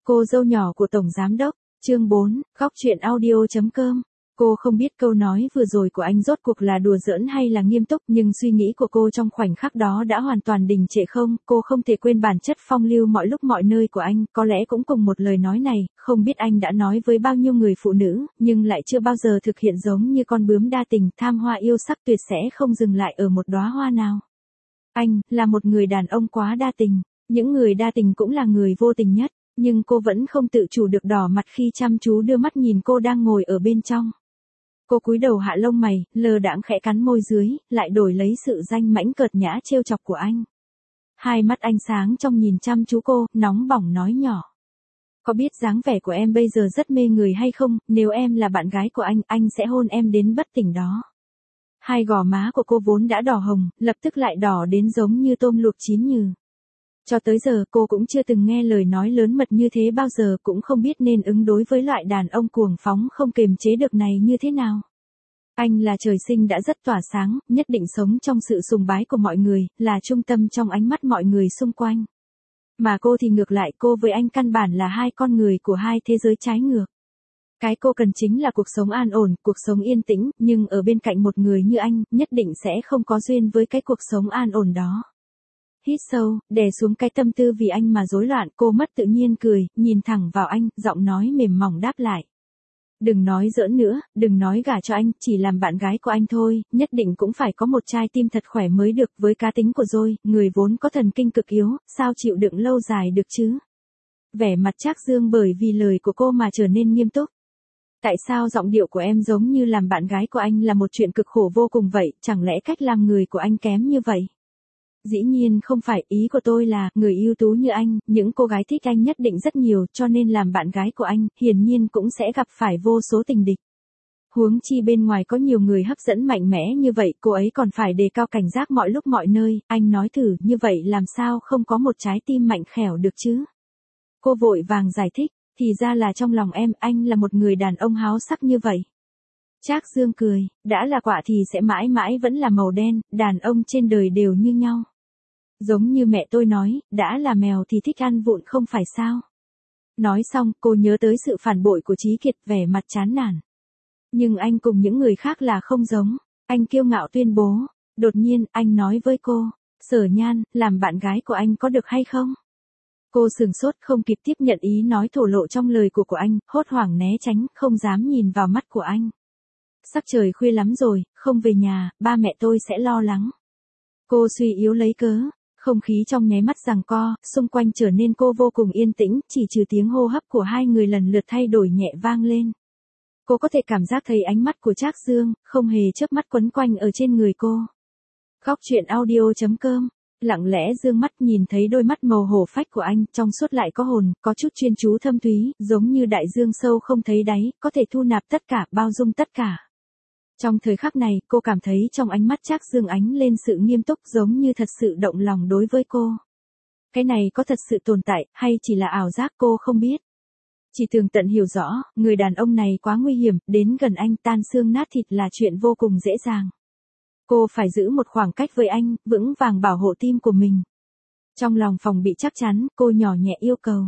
Cô dâu nhỏ của Tổng Giám Đốc, chương 4, góc chuyện audio.com. Cô không biết câu nói vừa rồi của anh rốt cuộc là đùa giỡn hay là nghiêm túc, nhưng suy nghĩ của cô trong khoảnh khắc đó đã hoàn toàn đình trệ không, cô không thể quên bản chất phong lưu mọi lúc mọi nơi của anh, có lẽ cũng cùng một lời nói này, không biết anh đã nói với bao nhiêu người phụ nữ, nhưng lại chưa bao giờ thực hiện giống như con bướm đa tình, tham hoa yêu sắc tuyệt sẽ không dừng lại ở một đóa hoa nào. Anh, là một người đàn ông quá đa tình, những người đa tình cũng là người vô tình nhất. Nhưng cô vẫn không tự chủ được đỏ mặt khi chăm chú đưa mắt nhìn cô đang ngồi ở bên trong. Cô cúi đầu hạ lông mày, lơ đãng khẽ cắn môi dưới, lại đổi lấy sự danh mãnh cợt nhã trêu chọc của anh. Hai mắt anh sáng trong nhìn chăm chú cô, nóng bỏng nói nhỏ. Có biết dáng vẻ của em bây giờ rất mê người hay không, nếu em là bạn gái của anh sẽ hôn em đến bất tỉnh đó. Hai gò má của cô vốn đã đỏ hồng, lập tức lại đỏ đến giống như tôm luộc chín nhừ. Cho tới giờ cô cũng chưa từng nghe lời nói lớn mật như thế bao giờ, cũng không biết nên ứng đối với loại đàn ông cuồng phóng không kềm chế được này như thế nào. Anh là trời sinh đã rất tỏa sáng, nhất định sống trong sự sùng bái của mọi người, là trung tâm trong ánh mắt mọi người xung quanh. Mà cô thì ngược lại, cô với anh căn bản là hai con người của hai thế giới trái ngược. Cái cô cần chính là cuộc sống an ổn, cuộc sống yên tĩnh, nhưng ở bên cạnh một người như anh, nhất định sẽ không có duyên với cái cuộc sống an ổn đó. Hít sâu, đè xuống cái tâm tư vì anh mà rối loạn, cô mất tự nhiên cười, nhìn thẳng vào anh, giọng nói mềm mỏng đáp lại. Đừng nói giỡn nữa, đừng nói gả cho anh, chỉ làm bạn gái của anh thôi, nhất định cũng phải có một trái tim thật khỏe mới được, với cá tính của Dôi, người vốn có thần kinh cực yếu, sao chịu đựng lâu dài được chứ? Vẻ mặt Trác Dương bởi vì lời của cô mà trở nên nghiêm túc. Tại sao giọng điệu của em giống như làm bạn gái của anh là một chuyện cực khổ vô cùng vậy, chẳng lẽ cách làm người của anh kém như vậy? Dĩ nhiên không phải, ý của tôi là, người ưu tú như anh, những cô gái thích anh nhất định rất nhiều, cho nên làm bạn gái của anh, hiển nhiên cũng sẽ gặp phải vô số tình địch. Huống chi bên ngoài có nhiều người hấp dẫn mạnh mẽ như vậy, cô ấy còn phải đề cao cảnh giác mọi lúc mọi nơi, anh nói thử, như vậy làm sao không có một trái tim mạnh khỏe được chứ? Cô vội vàng giải thích, thì ra là trong lòng em, anh là một người đàn ông háo sắc như vậy. Trác Dương cười, đã là quả thì sẽ mãi mãi vẫn là màu đen, đàn ông trên đời đều như nhau. Giống như mẹ tôi nói, đã là mèo thì thích ăn vụn không phải sao. Nói xong, cô nhớ tới sự phản bội của Trí Kiệt, vẻ mặt chán nản. Nhưng anh cùng những người khác là không giống, anh kiêu ngạo tuyên bố. Đột nhiên, anh nói với cô, Sở Nhan, làm bạn gái của anh có được hay không? Cô sừng sốt không kịp tiếp nhận ý nói thổ lộ trong lời của anh, hốt hoảng né tránh, không dám nhìn vào mắt của anh. Sắc trời khuya lắm rồi, không về nhà, ba mẹ tôi sẽ lo lắng. Cô suy yếu lấy cớ, không khí trong nháy mắt giằng co, xung quanh trở nên cô vô cùng yên tĩnh, chỉ trừ tiếng hô hấp của hai người lần lượt thay đổi nhẹ vang lên. Cô có thể cảm giác thấy ánh mắt của Trác Dương, không hề chớp mắt quấn quanh ở trên người cô. Góc chuyện audio.com, lặng lẽ dương mắt nhìn thấy đôi mắt màu hổ phách của anh, trong suốt lại có hồn, có chút chuyên chú thâm thúy, giống như đại dương sâu không thấy đáy, có thể thu nạp tất cả, bao dung tất cả. Trong thời khắc này, cô cảm thấy trong ánh mắt Trác Dương ánh lên sự nghiêm túc, giống như thật sự động lòng đối với cô. Cái này có thật sự tồn tại, hay chỉ là ảo giác cô không biết. Chỉ tường tận hiểu rõ, người đàn ông này quá nguy hiểm, đến gần anh tan xương nát thịt là chuyện vô cùng dễ dàng. Cô phải giữ một khoảng cách với anh, vững vàng bảo hộ tim của mình. Trong lòng phòng bị chắc chắn, cô nhỏ nhẹ yêu cầu.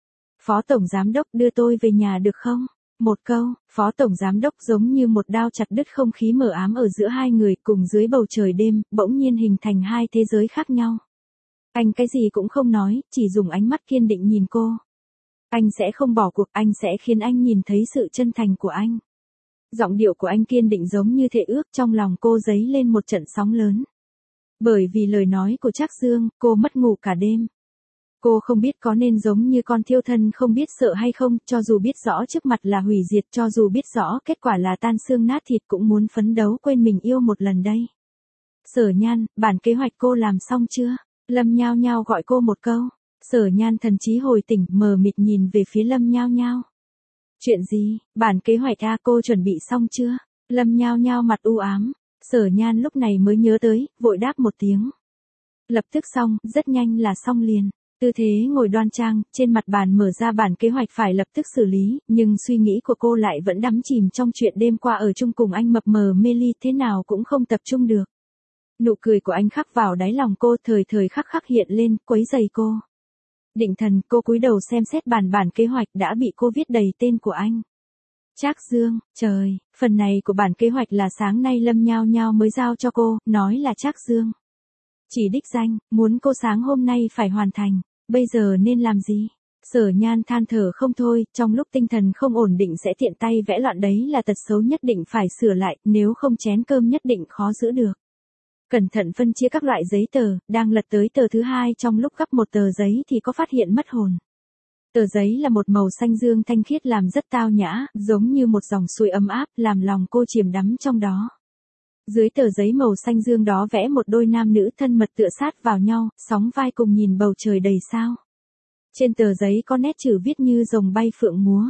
Phó Tổng Giám Đốc đưa tôi về nhà được không? Một câu, Phó Tổng Giám Đốc giống như một đao chặt đứt không khí mờ ám ở giữa hai người, cùng dưới bầu trời đêm, bỗng nhiên hình thành hai thế giới khác nhau. Anh cái gì cũng không nói, chỉ dùng ánh mắt kiên định nhìn cô. Anh sẽ không bỏ cuộc, anh sẽ khiến anh nhìn thấy sự chân thành của anh. Giọng điệu của anh kiên định giống như thệ ước, trong lòng cô dấy lên một trận sóng lớn. Bởi vì lời nói của Trác Dương, cô mất ngủ cả đêm. Cô không biết có nên giống như con thiêu thân không biết sợ hay không, cho dù biết rõ trước mặt là hủy diệt, cho dù biết rõ kết quả là tan xương nát thịt cũng muốn phấn đấu quên mình yêu một lần đây. Sở Nhan, bản kế hoạch cô làm xong chưa? Lâm Nhao Nhao gọi cô một câu. Sở Nhan thần trí hồi tỉnh, mờ mịt nhìn về phía Lâm Nhao Nhao. Chuyện gì, bản kế hoạch cô chuẩn bị xong chưa? Lâm Nhao Nhao mặt u ám. Sở Nhan lúc này mới nhớ tới, vội đáp một tiếng. Lập tức xong, rất nhanh là xong liền. Tư thế ngồi đoan trang, trên mặt bàn mở ra bản kế hoạch phải lập tức xử lý, nhưng suy nghĩ của cô lại vẫn đắm chìm trong chuyện đêm qua ở chung cùng anh mập mờ mê ly, thế nào cũng không tập trung được. Nụ cười của anh khắc vào đáy lòng cô, thời thời khắc khắc hiện lên, quấy rầy cô. Định thần, cô cúi đầu xem xét bản kế hoạch đã bị cô viết đầy tên của anh. Trác Dương, trời, phần này của bản kế hoạch là sáng nay Lâm Nhao Nhao mới giao cho cô, nói là Trác Dương. Chỉ đích danh, muốn cô sáng hôm nay phải hoàn thành, bây giờ nên làm gì? Sở Nhan than thở không thôi, trong lúc tinh thần không ổn định sẽ tiện tay vẽ loạn đấy là tật xấu nhất định phải sửa lại, nếu không chén cơm nhất định khó giữ được. Cẩn thận phân chia các loại giấy tờ, đang lật tới tờ thứ hai trong lúc gấp một tờ giấy thì có phát hiện mất hồn. Tờ giấy là một màu xanh dương thanh khiết làm rất tao nhã, giống như một dòng suối ấm áp, làm lòng cô chìm đắm trong đó. Dưới tờ giấy màu xanh dương đó vẽ một đôi nam nữ thân mật tựa sát vào nhau, sóng vai cùng nhìn bầu trời đầy sao. Trên tờ giấy có nét chữ viết như rồng bay phượng múa.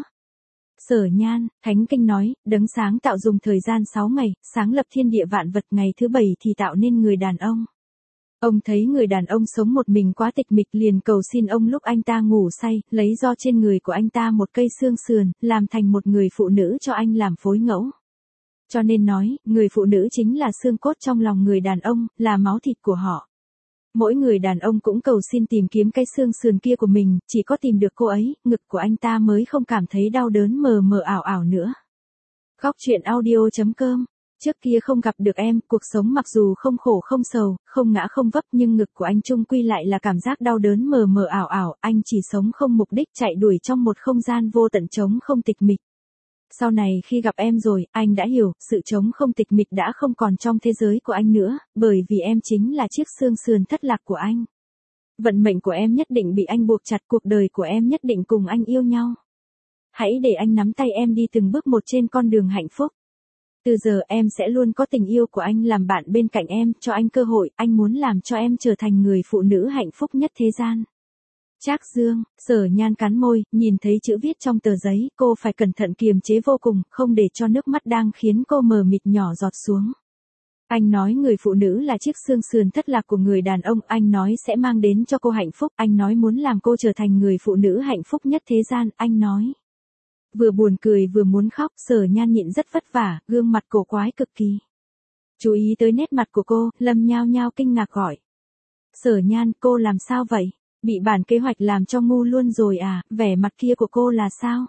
Sở Nhan, Thánh Kinh nói, đấng sáng tạo dùng thời gian 6 ngày, sáng lập thiên địa vạn vật, ngày thứ 7 thì tạo nên người đàn ông. Ông thấy người đàn ông sống một mình quá tịch mịch liền cầu xin ông lúc anh ta ngủ say, lấy do trên người của anh ta một cây xương sườn, làm thành một người phụ nữ cho anh làm phối ngẫu. Cho nên nói, người phụ nữ chính là xương cốt trong lòng người đàn ông, là máu thịt của họ. Mỗi người đàn ông cũng cầu xin tìm kiếm cái xương sườn kia của mình, chỉ có tìm được cô ấy, ngực của anh ta mới không cảm thấy đau đớn mờ mờ ảo ảo nữa. Góc truyện audio.com. Trước kia không gặp được em, cuộc sống mặc dù không khổ không sầu, không ngã không vấp nhưng ngực của anh chung quy lại là cảm giác đau đớn mờ mờ ảo ảo, anh chỉ sống không mục đích chạy đuổi trong một không gian vô tận trống không tịch mịch. Sau này khi gặp em rồi, anh đã hiểu, sự trống không tịch mịch đã không còn trong thế giới của anh nữa, bởi vì em chính là chiếc xương sườn thất lạc của anh. Vận mệnh của em nhất định bị anh buộc chặt, cuộc đời của em nhất định cùng anh yêu nhau. Hãy để anh nắm tay em đi từng bước một trên con đường hạnh phúc. Từ giờ em sẽ luôn có tình yêu của anh làm bạn bên cạnh em, cho anh cơ hội, anh muốn làm cho em trở thành người phụ nữ hạnh phúc nhất thế gian. Trác Dương, Sở Nhan cắn môi, nhìn thấy chữ viết trong tờ giấy, cô phải cẩn thận kiềm chế vô cùng, không để cho nước mắt đang khiến cô mờ mịt nhỏ giọt xuống. Anh nói người phụ nữ là chiếc xương sườn thất lạc của người đàn ông, anh nói sẽ mang đến cho cô hạnh phúc, anh nói muốn làm cô trở thành người phụ nữ hạnh phúc nhất thế gian, anh nói. Vừa buồn cười vừa muốn khóc, Sở Nhan nhịn rất vất vả, gương mặt cổ quái cực kỳ. Chú ý tới nét mặt của cô, Lâm Nhao Nhao kinh ngạc gọi. Sở Nhan, cô làm sao vậy? Bị bản kế hoạch làm cho ngu luôn rồi à, vẻ mặt kia của cô là sao?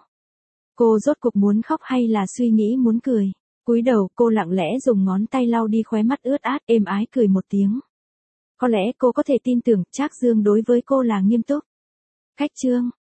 Cô rốt cuộc muốn khóc hay là suy nghĩ muốn cười? Cúi đầu, cô lặng lẽ dùng ngón tay lau đi khóe mắt ướt át, êm ái cười một tiếng. Có lẽ cô có thể tin tưởng Trác Dương đối với cô là nghiêm túc. Cách chương.